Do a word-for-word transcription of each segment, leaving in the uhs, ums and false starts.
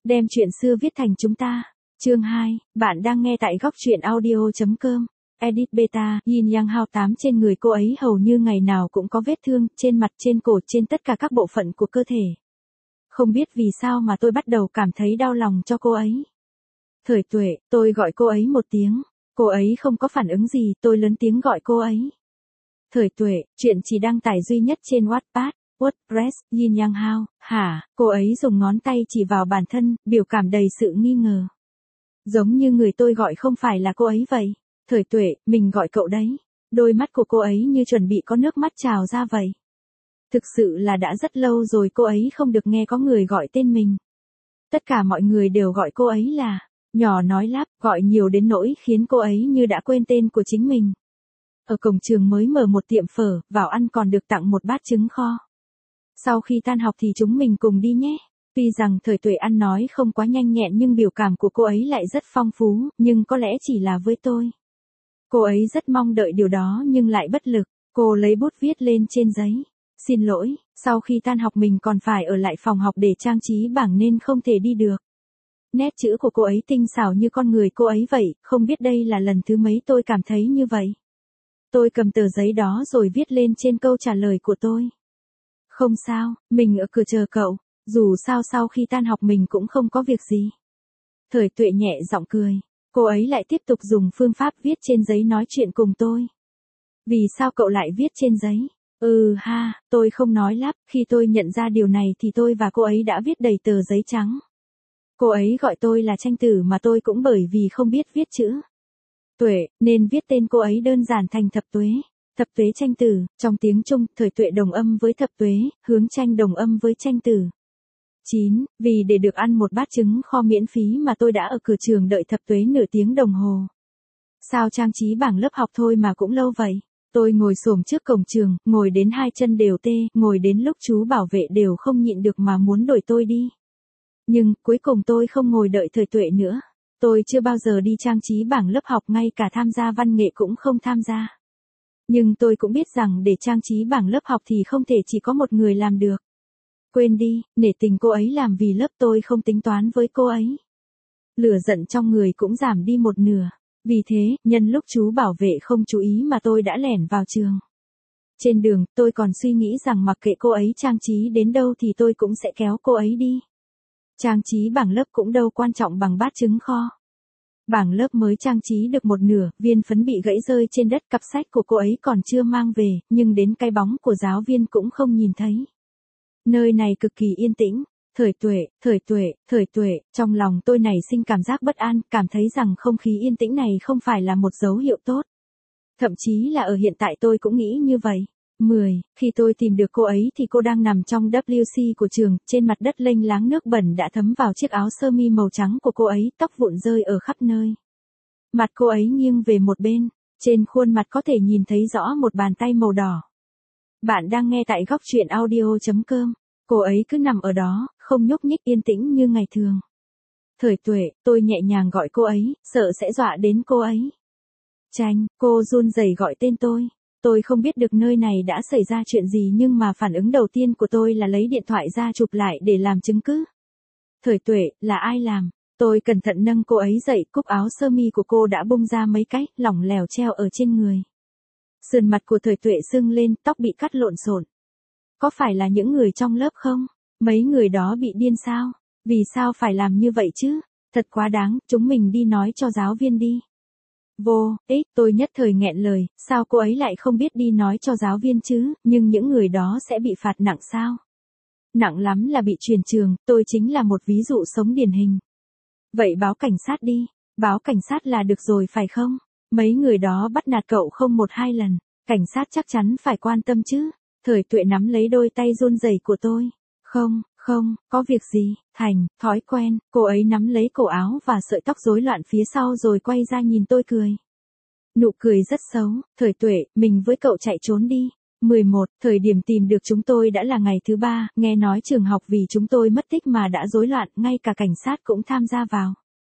Đem chuyện xưa viết thành chúng ta. Chương hai, bạn đang nghe tại góc truyện audio chấm com. Edit beta, Yin Yang Hao tám trên người cô ấy hầu như ngày nào cũng có vết thương, trên mặt, trên cổ, trên tất cả các bộ phận của cơ thể. Không biết vì sao mà tôi bắt đầu cảm thấy đau lòng cho cô ấy. Thời Tuệ, tôi gọi cô ấy một tiếng. Cô ấy không có phản ứng gì, tôi lớn tiếng gọi cô ấy. Thời Tuệ, chuyện chỉ đăng tải duy nhất trên Wattpad, WordPress, Yin Yang Hao, hả? Cô ấy dùng ngón tay chỉ vào bản thân, biểu cảm đầy sự nghi ngờ. Giống như người tôi gọi không phải là cô ấy vậy. Thời Tuệ, mình gọi cậu đấy. Đôi mắt của cô ấy như chuẩn bị có nước mắt trào ra vậy. Thực sự là đã rất lâu rồi cô ấy không được nghe có người gọi tên mình. Tất cả mọi người đều gọi cô ấy là, nhỏ nói lắp, gọi nhiều đến nỗi khiến cô ấy như đã quên tên của chính mình. Ở cổng trường mới mở một tiệm phở, vào ăn còn được tặng một bát trứng kho. Sau khi tan học thì chúng mình cùng đi nhé. Tuy rằng Thời Tuệ ăn nói không quá nhanh nhẹn nhưng biểu cảm của cô ấy lại rất phong phú, nhưng có lẽ chỉ là với tôi. Cô ấy rất mong đợi điều đó nhưng lại bất lực. Cô lấy bút viết lên trên giấy. Xin lỗi, sau khi tan học mình còn phải ở lại phòng học để trang trí bảng nên không thể đi được. Nét chữ của cô ấy tinh xảo như con người cô ấy vậy, không biết đây là lần thứ mấy tôi cảm thấy như vậy. Tôi cầm tờ giấy đó rồi viết lên trên câu trả lời của tôi. Không sao, mình ở cửa chờ cậu, dù sao sau khi tan học mình cũng không có việc gì. Thời Tuệ nhẹ giọng cười, cô ấy lại tiếp tục dùng phương pháp viết trên giấy nói chuyện cùng tôi. Vì sao cậu lại viết trên giấy? Ừ ha, tôi không nói lắp, khi tôi nhận ra điều này thì tôi và cô ấy đã viết đầy tờ giấy trắng. Cô ấy gọi tôi là Tranh Tử mà tôi cũng bởi vì không biết viết chữ Tuệ, nên viết tên cô ấy đơn giản thành Thập Tuế. Thập Tuế Tranh Tử, trong tiếng Trung, Thời Tuệ đồng âm với Thập Tuế, Hướng Tranh đồng âm với Tranh Tử. chín. Vì để được ăn một bát trứng kho miễn phí mà tôi đã ở cửa trường đợi Thập Tuế nửa tiếng đồng hồ. Sao trang trí bảng lớp học thôi mà cũng lâu vậy? Tôi ngồi xổm trước cổng trường, ngồi đến hai chân đều tê, ngồi đến lúc chú bảo vệ đều không nhịn được mà muốn đuổi tôi đi. Nhưng, cuối cùng tôi không ngồi đợi Thời Tuệ nữa. Tôi chưa bao giờ đi trang trí bảng lớp học, ngay cả tham gia văn nghệ cũng không tham gia. Nhưng tôi cũng biết rằng để trang trí bảng lớp học thì không thể chỉ có một người làm được. Quên đi, nể tình cô ấy làm vì lớp tôi không tính toán với cô ấy. Lửa giận trong người cũng giảm đi một nửa. Vì thế, nhân lúc chú bảo vệ không chú ý mà tôi đã lẻn vào trường. Trên đường, tôi còn suy nghĩ rằng mặc kệ cô ấy trang trí đến đâu thì tôi cũng sẽ kéo cô ấy đi. Trang trí bảng lớp cũng đâu quan trọng bằng bát trứng kho. Bảng lớp mới trang trí được một nửa, viên phấn bị gãy rơi trên đất, cặp sách của cô ấy còn chưa mang về, nhưng đến cái bóng của giáo viên cũng không nhìn thấy. Nơi này cực kỳ yên tĩnh. Thời Tuệ, Thời Tuệ, Thời Tuệ, trong lòng tôi nảy sinh cảm giác bất an, cảm thấy rằng không khí yên tĩnh này không phải là một dấu hiệu tốt. Thậm chí là ở hiện tại tôi cũng nghĩ như vậy. mười. Khi tôi tìm được cô ấy thì cô đang nằm trong W C của trường, trên mặt đất lênh láng nước bẩn đã thấm vào chiếc áo sơ mi màu trắng của cô ấy, tóc vụn rơi ở khắp nơi. Mặt cô ấy nghiêng về một bên, trên khuôn mặt có thể nhìn thấy rõ một bàn tay màu đỏ. Bạn đang nghe tại góc truyện audio chấm com. Cô ấy cứ nằm ở đó, không nhúc nhích, yên tĩnh như ngày thường. Thời Tuệ, tôi nhẹ nhàng gọi cô ấy, sợ sẽ dọa đến cô ấy. Tranh, cô run rẩy gọi tên tôi. Tôi không biết được nơi này đã xảy ra chuyện gì nhưng mà phản ứng đầu tiên của tôi là lấy điện thoại ra chụp lại để làm chứng cứ. Thời Tuệ, là ai làm? Tôi cẩn thận nâng cô ấy dậy, cúc áo sơ mi của cô đã bung ra mấy cái, lỏng lẻo treo ở trên người. Sườn mặt của Thời Tuệ sưng lên, tóc bị cắt lộn xộn. Có phải là những người trong lớp không? Mấy người đó bị điên sao? Vì sao phải làm như vậy chứ? Thật quá đáng, chúng mình đi nói cho giáo viên đi. Vô, ích, tôi nhất thời nghẹn lời, sao cô ấy lại không biết đi nói cho giáo viên chứ, nhưng những người đó sẽ bị phạt nặng sao? Nặng lắm là bị chuyển trường, tôi chính là một ví dụ sống điển hình. Vậy báo cảnh sát đi, báo cảnh sát là được rồi phải không? Mấy người đó bắt nạt cậu không một hai lần, cảnh sát chắc chắn phải quan tâm chứ. Thời Tuệ nắm lấy đôi tay run rẩy của tôi. Không, không, có việc gì, thành, thói quen, cô ấy nắm lấy cổ áo và sợi tóc rối loạn phía sau rồi quay ra nhìn tôi cười. Nụ cười rất xấu. Thời Tuệ, mình với cậu chạy trốn đi. mười một. Thời điểm tìm được chúng tôi đã là ngày thứ ba, nghe nói trường học vì chúng tôi mất tích mà đã rối loạn, ngay cả cảnh sát cũng tham gia vào.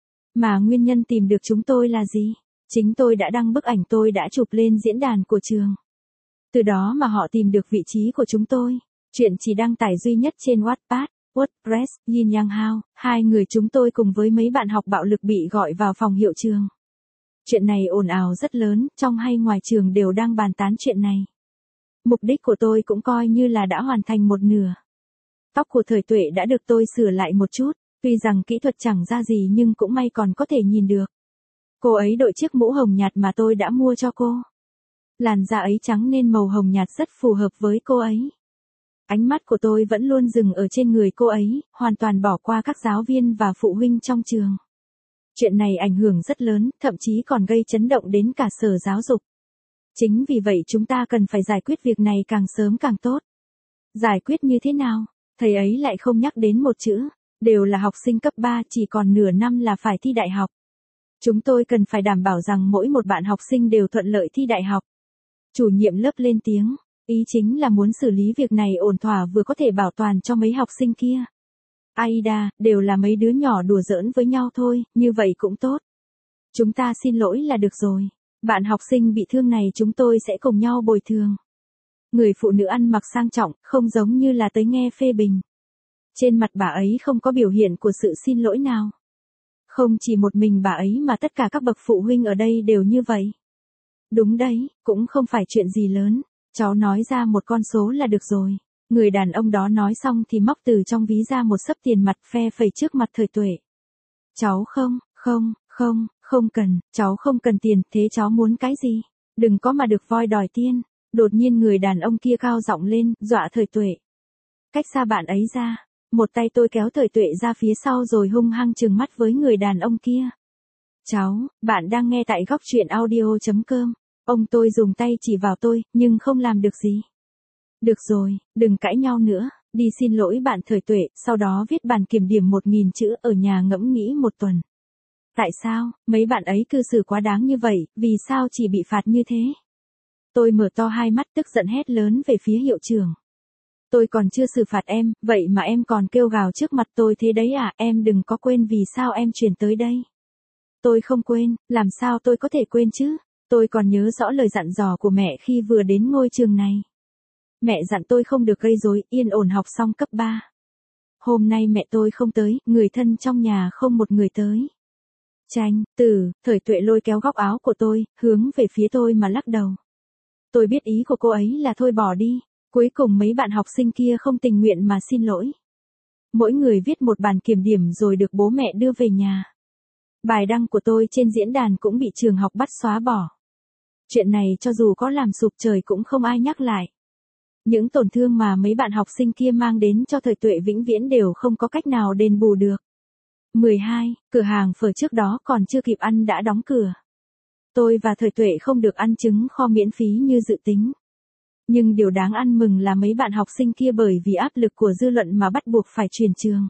Mà nguyên nhân tìm được chúng tôi là gì? Chính tôi đã đăng bức ảnh tôi đã chụp lên diễn đàn của trường. Từ đó mà họ tìm được vị trí của chúng tôi. Chuyện chỉ đăng tải duy nhất trên Wattpad, WordPress, Yin Yang Hao, hai người chúng tôi cùng với mấy bạn học bạo lực bị gọi vào phòng hiệu trường. Chuyện này ồn ào rất lớn, trong hay ngoài trường đều đang bàn tán chuyện này. Mục đích của tôi cũng coi như là đã hoàn thành một nửa. Tóc của Thời Tuệ đã được tôi sửa lại một chút, tuy rằng kỹ thuật chẳng ra gì nhưng cũng may còn có thể nhìn được. Cô ấy đội chiếc mũ hồng nhạt mà tôi đã mua cho cô. Làn da ấy trắng nên màu hồng nhạt rất phù hợp với cô ấy. Ánh mắt của tôi vẫn luôn dừng ở trên người cô ấy, hoàn toàn bỏ qua các giáo viên và phụ huynh trong trường. Chuyện này ảnh hưởng rất lớn, thậm chí còn gây chấn động đến cả sở giáo dục. Chính vì vậy chúng ta cần phải giải quyết việc này càng sớm càng tốt. Giải quyết như thế nào? Thầy ấy lại không nhắc đến một chữ, đều là học sinh cấp ba, chỉ còn nửa năm là phải thi đại học. Chúng tôi cần phải đảm bảo rằng mỗi một bạn học sinh đều thuận lợi thi đại học. Chủ nhiệm lớp lên tiếng, ý chính là muốn xử lý việc này ổn thỏa vừa có thể bảo toàn cho mấy học sinh kia. Aida, đều là mấy đứa nhỏ đùa giỡn với nhau thôi, như vậy cũng tốt. Chúng ta xin lỗi là được rồi. Bạn học sinh bị thương này chúng tôi sẽ cùng nhau bồi thường. Người phụ nữ ăn mặc sang trọng, không giống như là tới nghe phê bình. Trên mặt bà ấy không có biểu hiện của sự xin lỗi nào. Không chỉ một mình bà ấy mà tất cả các bậc phụ huynh ở đây đều như vậy. Đúng đấy, cũng không phải chuyện gì lớn, cháu nói ra một con số là được rồi. Người đàn ông đó nói xong thì móc từ trong ví ra một xấp tiền mặt phe phẩy trước mặt Thời Tuệ. Cháu không, không, không, không cần, cháu không cần tiền, thế cháu muốn cái gì? Đừng có mà được voi đòi tiền. Đột nhiên người đàn ông kia cao giọng lên, dọa Thời Tuệ. Cách xa bạn ấy ra, một tay tôi kéo Thời Tuệ ra phía sau rồi hung hăng trừng mắt với người đàn ông kia. Cháu, bạn đang nghe tại góc truyện audio chấm com. Ông tôi dùng tay chỉ vào tôi, nhưng không làm được gì. Được rồi, đừng cãi nhau nữa, đi xin lỗi bạn Thời Tuệ, sau đó viết bản kiểm điểm một nghìn chữ ở nhà ngẫm nghĩ một tuần. Tại sao, mấy bạn ấy cư xử quá đáng như vậy, vì sao chỉ bị phạt như thế? Tôi mở to hai mắt tức giận hét lớn về phía hiệu trưởng. Tôi còn chưa xử phạt em, vậy mà em còn kêu gào trước mặt tôi thế đấy à, em đừng có quên vì sao em chuyển tới đây. Tôi không quên, làm sao tôi có thể quên chứ? Tôi còn nhớ rõ lời dặn dò của mẹ khi vừa đến ngôi trường này. Mẹ dặn tôi không được gây rối, yên ổn học xong cấp ba. Hôm nay mẹ tôi không tới, người thân trong nhà không một người tới. Tranh, Tử, Thời Tuệ lôi kéo góc áo của tôi, hướng về phía tôi mà lắc đầu. Tôi biết ý của cô ấy là thôi bỏ đi. Cuối cùng mấy bạn học sinh kia không tình nguyện mà xin lỗi. Mỗi người viết một bản kiểm điểm rồi được bố mẹ đưa về nhà. Bài đăng của tôi trên diễn đàn cũng bị trường học bắt xóa bỏ. Chuyện này cho dù có làm sụp trời cũng không ai nhắc lại. Những tổn thương mà mấy bạn học sinh kia mang đến cho Thời Tuệ vĩnh viễn đều không có cách nào đền bù được. mười hai. Cửa hàng phở trước đó còn chưa kịp ăn đã đóng cửa. Tôi và Thời Tuệ không được ăn trứng kho miễn phí như dự tính. Nhưng điều đáng ăn mừng là mấy bạn học sinh kia bởi vì áp lực của dư luận mà bắt buộc phải chuyển trường.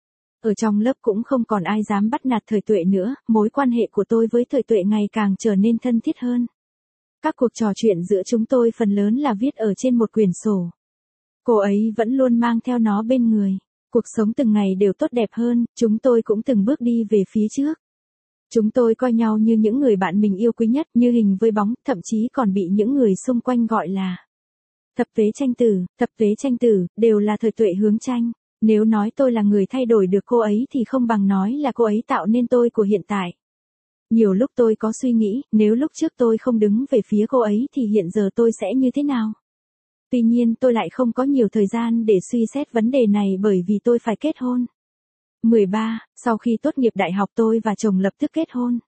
Ở trong lớp cũng không còn ai dám bắt nạt Thời Tuệ nữa, mối quan hệ của tôi với Thời Tuệ ngày càng trở nên thân thiết hơn. Các cuộc trò chuyện giữa chúng tôi phần lớn là viết ở trên một quyển sổ. Cô ấy vẫn luôn mang theo nó bên người. Cuộc sống từng ngày đều tốt đẹp hơn, chúng tôi cũng từng bước đi về phía trước. Chúng tôi coi nhau như những người bạn mình yêu quý nhất, như hình với bóng, thậm chí còn bị những người xung quanh gọi là thập tuế tranh tử, thập tuế tranh tử, đều là Thời Tuệ hướng tranh. Nếu nói tôi là người thay đổi được cô ấy thì không bằng nói là cô ấy tạo nên tôi của hiện tại. Nhiều lúc tôi có suy nghĩ, nếu lúc trước tôi không đứng về phía cô ấy thì hiện giờ tôi sẽ như thế nào? Tuy nhiên tôi lại không có nhiều thời gian để suy xét vấn đề này bởi vì tôi phải kết hôn. mười ba. Sau khi tốt nghiệp đại học tôi và chồng lập tức kết hôn.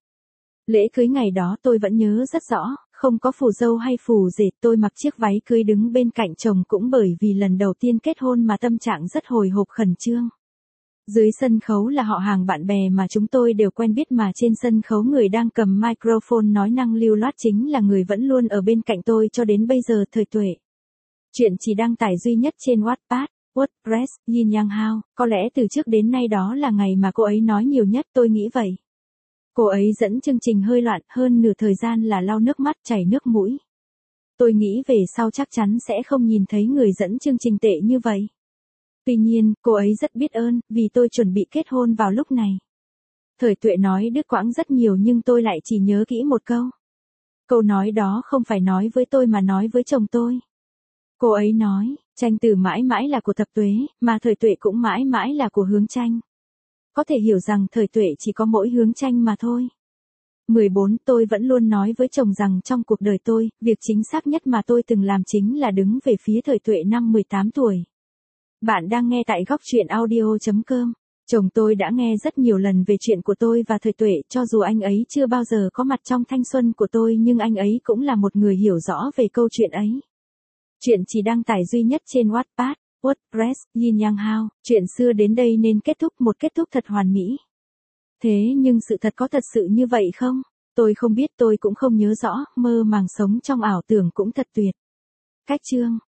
Lễ cưới ngày đó tôi vẫn nhớ rất rõ, không có phù dâu hay phù rể, tôi mặc chiếc váy cưới đứng bên cạnh chồng cũng bởi vì lần đầu tiên kết hôn mà tâm trạng rất hồi hộp khẩn trương. Dưới sân khấu là họ hàng bạn bè mà chúng tôi đều quen biết mà trên sân khấu người đang cầm microphone nói năng lưu loát chính là người vẫn luôn ở bên cạnh tôi cho đến bây giờ, Thời Tuệ. Chuyện chỉ đăng tải duy nhất trên Wattpad, WordPress, Yin Yang Hao, có lẽ từ trước đến nay đó là ngày mà cô ấy nói nhiều nhất, tôi nghĩ vậy. Cô ấy dẫn chương trình hơi loạn, hơn nửa thời gian là lau nước mắt chảy nước mũi. Tôi nghĩ về sau chắc chắn sẽ không nhìn thấy người dẫn chương trình tệ như vậy. Tuy nhiên, cô ấy rất biết ơn, vì tôi chuẩn bị kết hôn vào lúc này. Thời Tuệ nói đứt quãng rất nhiều nhưng tôi lại chỉ nhớ kỹ một câu. Câu nói đó không phải nói với tôi mà nói với chồng tôi. Cô ấy nói, Tranh Tử mãi mãi là của Thập Tuế, mà Thời Tuệ cũng mãi mãi là của Hướng Tranh. Có thể hiểu rằng Thời Tuệ chỉ có mỗi Hướng Tranh mà thôi. mười bốn. Tôi vẫn luôn nói với chồng rằng trong cuộc đời tôi, việc chính xác nhất mà tôi từng làm chính là đứng về phía Thời Tuệ năm mười tám tuổi. Bạn đang nghe tại góc truyện audio chấm com. Chồng tôi đã nghe rất nhiều lần về chuyện của tôi và Thời Tuệ, cho dù anh ấy chưa bao giờ có mặt trong thanh xuân của tôi nhưng anh ấy cũng là một người hiểu rõ về câu chuyện ấy. Chuyện chỉ đăng tải duy nhất trên Wattpad, WordPress, Yin Yang Hao. Chuyện xưa đến đây nên kết thúc, một kết thúc thật hoàn mỹ. Thế nhưng sự thật có thật sự như vậy không? Tôi không biết, tôi cũng không nhớ rõ, mơ màng sống trong ảo tưởng cũng thật tuyệt. Cách chương